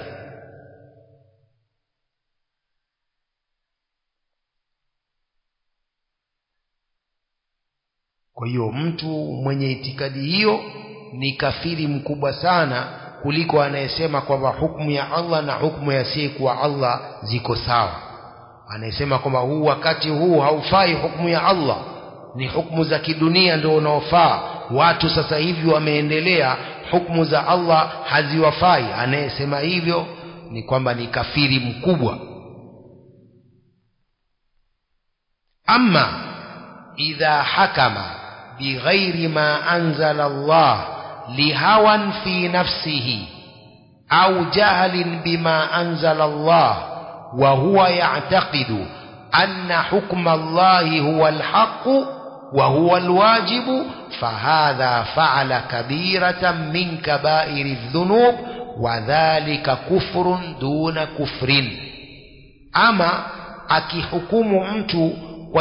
Kwa hiyo mtu mwenye itikadi hiyo ni kafiri mkubwa sana kuliko anayesema kwamba hukumu ya Allah na hukumu ya si kwa Allah ziko sawa. Anayesema kwamba huu wakati huu haufai hukumu ya Allah, ni hukumu za kidunia ndio unaofaa. Watu sasa hivi wameendelea, hukumu za Allah haziwafai. Anayesema hivyo ni kwamba ni kafiri mkubwa. Amma idha hakama bighairi ma anzala Allah lihawan fi nafsihi au jahlin bima anzala Allah wa huwa ya'taqidu anna hukma Allah huwa alhaq wa huwa alwajib fahadha fa'ala kabiratan min kaba'iri adh-dhunub wa dhalika kufrun duna kufrin. Ama akihukumu mtu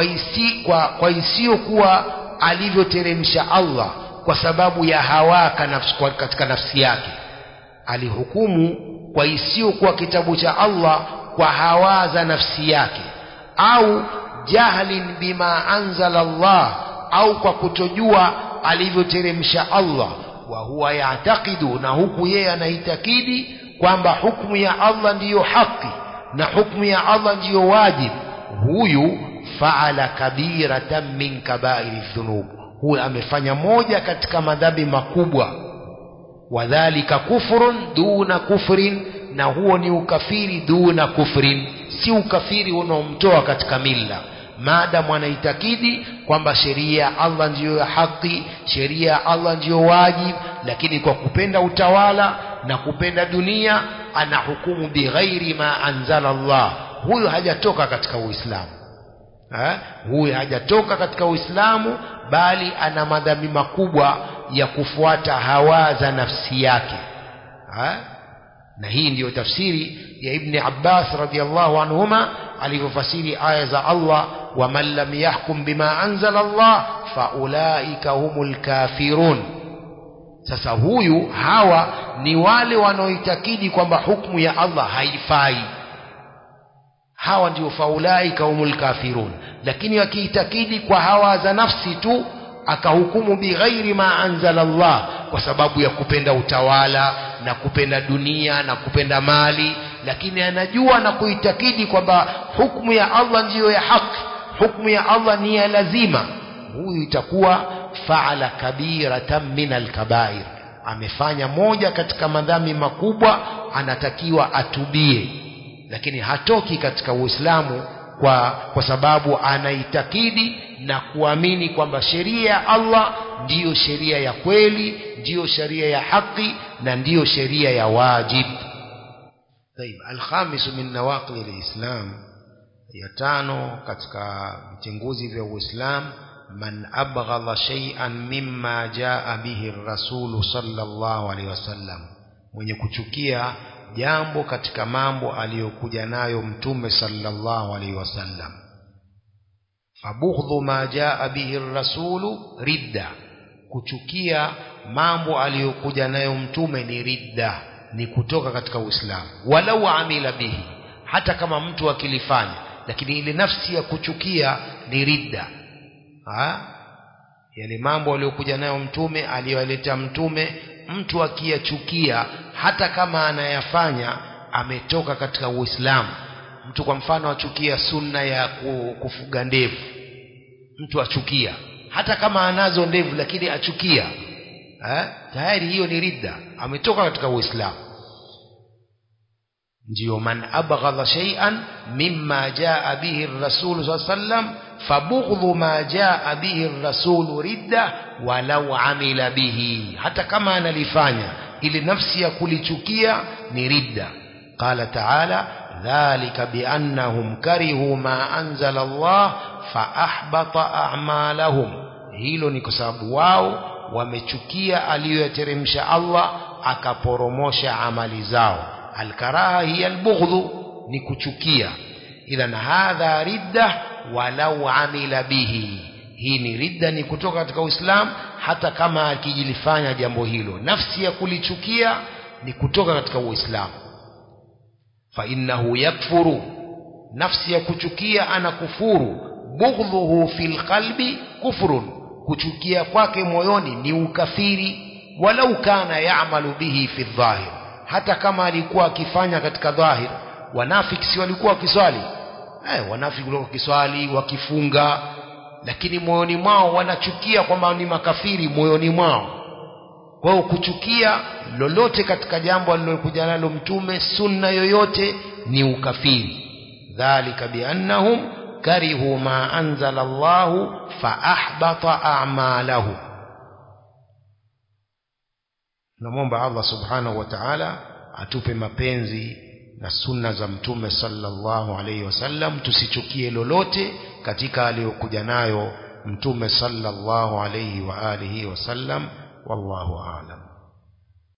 kwa isiyokuwa alivyoteremsha Allah kwa sababu ya hawaka nafsi, katika nafsi yake, alihukumu kwa isiyokuwa kitabu cha Allah kwa hawa za nafsi yake, au jahlin bima anzala Allah, au kwa kutojua alivyoteremsha Allah, wa huwa ya'taqidu, na huku yeye anaitakidi kwamba hukumu ya Allah ndiyo haki na hukumu ya Allah ndiyo wajibu, huyu fa'ala kabiratan min kaba'iri dhunub, huyu amefanya moja katika madhambi makubwa. Wadhalika kufrun duna kufrin, na huo ni ukafiri duna kufrin, si ukafiri unaomtoa katika milla, maadamu anaitakidi kwamba sheria ya Allah ndiyo ya haki, sheria ya Allah ndiyo wajib, lakini kwa kupenda utawala na kupenda dunia anahukumu bighairi ma anzala Allah, huyo hajatoka katika Uislamu. Huyu hajatoka katika Uislamu, bali ana madhambi makubwa ya kufuata hawa za nafsi yake. Na hii ndiyo tafsiri ya Ibn Abbas radhiyallahu anhuma alivyofasiri aya za Allah, wa man lam yahkum bima anzala Allah fa ulaika humul kafirun. Sasa hawa ni wale wanaoitakidi kwamba hukumu ya Allah haifai, hawa ndio faulaika humul kafirun. Lakini wakiitakidi kwa hawa za nafsi tu, akahukumu bighairi ma anzala Allah kwa sababu ya kupenda utawala na kupenda dunia na kupenda mali, lakini anajua na kuitakidi kwamba hukumu ya Allah ndiyo ya haki, hukumu ya Allah ni ya lazima, huyu itakuwa fa'ala kabiratan min al-kaba'ir, amefanya moja katika madhambi makubwa, anatakiwa atubie. Lakini hatoki katika Uislamu kwa sababu anaitakidi na kuamini kwamba sheria ya Allah ndiyo sheria ya kweli, ndiyo sheria ya haki, na ndiyo sheria ya wajib. Tayib, al-khamis min nawaqid al-islam, ya tano katika vitenguzi vya Uislamu, man abghadha shay'an mimma jaa bihi ar-rasul sallallahu alayhi wasallam, mwenye kuchukia jambo katika mambo aliyokuja nayo mtume sallallahu alayhi wasallam. Fabughdhu ma jaa bihi ar-rasul ridda, kuchukia mambo aliyokuja nayo mtume ni ridda, ni kutoka katika Uislamu. Walau amila bihi, hata kama mtu akilifanya, lakini ile nafsi ya kuchukia ni ridda. Yale mambo aliyokuja nayo mtume, aliyoleta mtume, mtu akiyachukia hata kama anayafanya, ametoka katika Uislamu. Mtu kwa mfano achukia sunna ya kufuga ndevu, mtu achukia hata kama anazo ndevu, lakini achukia, tayari hiyo ni ridda, ametoka katika Uislamu. Ndio man abghadha shay'an mimma jaa bihi ar-rasul sallallahu alayhi wasallam fabughdhu ma jaa bihi ar-rasul ridda walau amila bihi, hata kama analifanya, ile nafsi ya kulichukia ni ridda. Qala ta'ala, dhalika biannahum karihu ma anzala Allah fa ahbata a'malahum, hilo ni kwa sababu wao wamechukia aliyoyateremsha Allah akaporomosha amali zao. Al-karaha hiya al-bughdhu, ni kuchukia. Idhan hadha ridda walau amila bihi, hii ni ridda, ni kutoka katika Uislamu hata kama akijilifanya jambo hilo. Nafsi ya kulichukia ni kutoka katika Uislamu. Fa innahu yakfuru, nafsi ya kuchukia anakufuru. Bughdhuhu fil qalbi kufrun, kuchukia kwake moyoni ni ukafiri. Walau kana ya'malu bihi fi dhahir, hata kama alikuwa akifanya katika dhahir. Wanafiki si walikuwa wakiswali? Wanafiki walikuwa wakiswali, wakifunga, lakini moyoni mwao wanachukia kwamba ni makafiri moyoni mwao. Kwa hiyo kuchukia lolote katika jambo alilokuja nalo mtume, sunna yoyote, ni ukafiri. Dhalika biannahum karihu ma anzala Allahu fa ahbata a'malahum. Namuomba Allah subhanahu wa ta'ala atupe mapenzi na sunna za mtume sallallahu alayhi wasallam, tusichukie lolote katika aliyokuja nayo mtume sallallahu alayhi wa alihi wasallam. Wallahu a'lam.